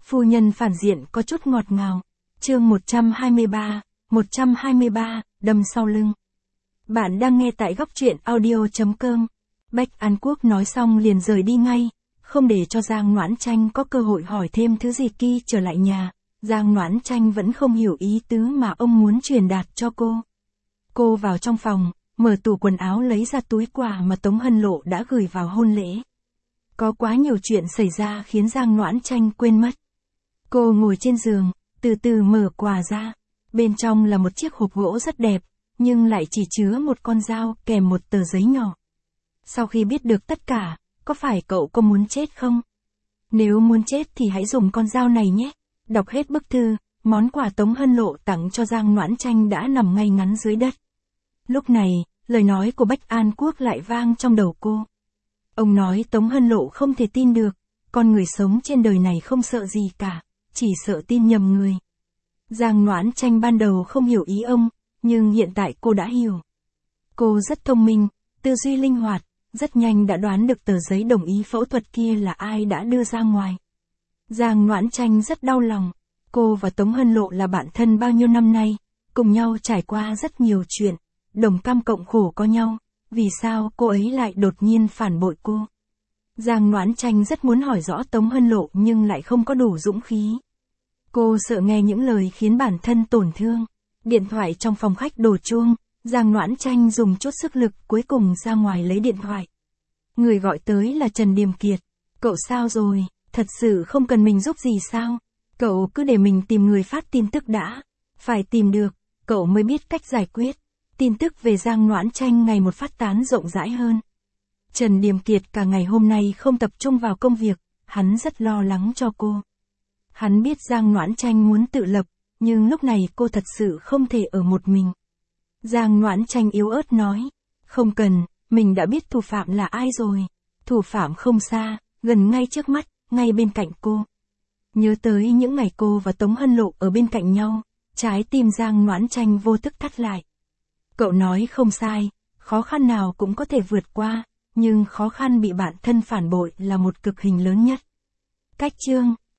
Phu nhân phản diện có chút ngọt ngào. Chương 123, đâm sau lưng. Bạn đang nghe tại góc truyện audio.com. Bách An Quốc nói xong liền rời đi ngay, không để cho Giang Noãn Tranh có cơ hội hỏi thêm thứ gì. Khi trở lại nhà, Giang Noãn Tranh vẫn không hiểu ý tứ mà ông muốn truyền đạt cho cô. Cô vào trong phòng, mở tủ quần áo lấy ra túi quà mà Tống Hân Lộ đã gửi vào hôn lễ. Có quá nhiều chuyện xảy ra khiến Giang Noãn Tranh quên mất. Cô ngồi trên giường, từ từ mở quà ra. Bên trong là một chiếc hộp gỗ rất đẹp, nhưng lại chỉ chứa một con dao kèm một tờ giấy nhỏ. Sau khi biết được tất cả, có phải cậu có muốn chết không? Nếu muốn chết thì hãy dùng con dao này nhé. Đọc hết bức thư, món quà Tống Hân Lộ tặng cho Giang Noãn Tranh đã nằm ngay ngắn dưới đất. Lúc này, lời nói của Bách An Quốc lại vang trong đầu cô. Ông nói Tống Hân Lộ không thể tin được, con người sống trên đời này không sợ gì cả, chỉ sợ tin nhầm người. Giang Noãn Tranh ban đầu không hiểu ý ông, nhưng hiện tại cô đã hiểu. Cô rất thông minh, tư duy linh hoạt, rất nhanh đã đoán được tờ giấy đồng ý phẫu thuật kia là ai đã đưa ra ngoài. Giang Noãn Tranh rất đau lòng, cô và Tống Hân Lộ là bạn thân bao nhiêu năm nay, cùng nhau trải qua rất nhiều chuyện, đồng cam cộng khổ có nhau, vì sao cô ấy lại đột nhiên phản bội cô? Giang Noãn Tranh rất muốn hỏi rõ Tống Hân Lộ nhưng lại không có đủ dũng khí. Cô sợ nghe những lời khiến bản thân tổn thương. Điện thoại trong phòng khách đổ chuông, Giang Noãn Tranh dùng chút sức lực cuối cùng ra ngoài lấy điện thoại. Người gọi tới là Trần Điềm Kiệt. Cậu sao rồi, thật sự không cần mình giúp gì sao? Cậu cứ để mình tìm người phát tin tức đã. Phải tìm được, cậu mới biết cách giải quyết. Tin tức về Giang Noãn Tranh ngày một phát tán rộng rãi hơn. Trần Điềm Kiệt cả ngày hôm nay không tập trung vào công việc, hắn rất lo lắng cho cô. Hắn biết Giang Noãn Tranh muốn tự lập, nhưng lúc này cô thật sự không thể ở một mình. Giang Noãn Tranh yếu ớt nói, không cần, mình đã biết thủ phạm là ai rồi. Thủ phạm không xa, gần ngay trước mắt, ngay bên cạnh cô. Nhớ tới những ngày cô và Tống Hân Lộ ở bên cạnh nhau, trái tim Giang Noãn Tranh vô thức thắt lại. Cậu nói không sai, khó khăn nào cũng có thể vượt qua, nhưng khó khăn bị bạn thân phản bội là một cực hình lớn nhất. Cách chương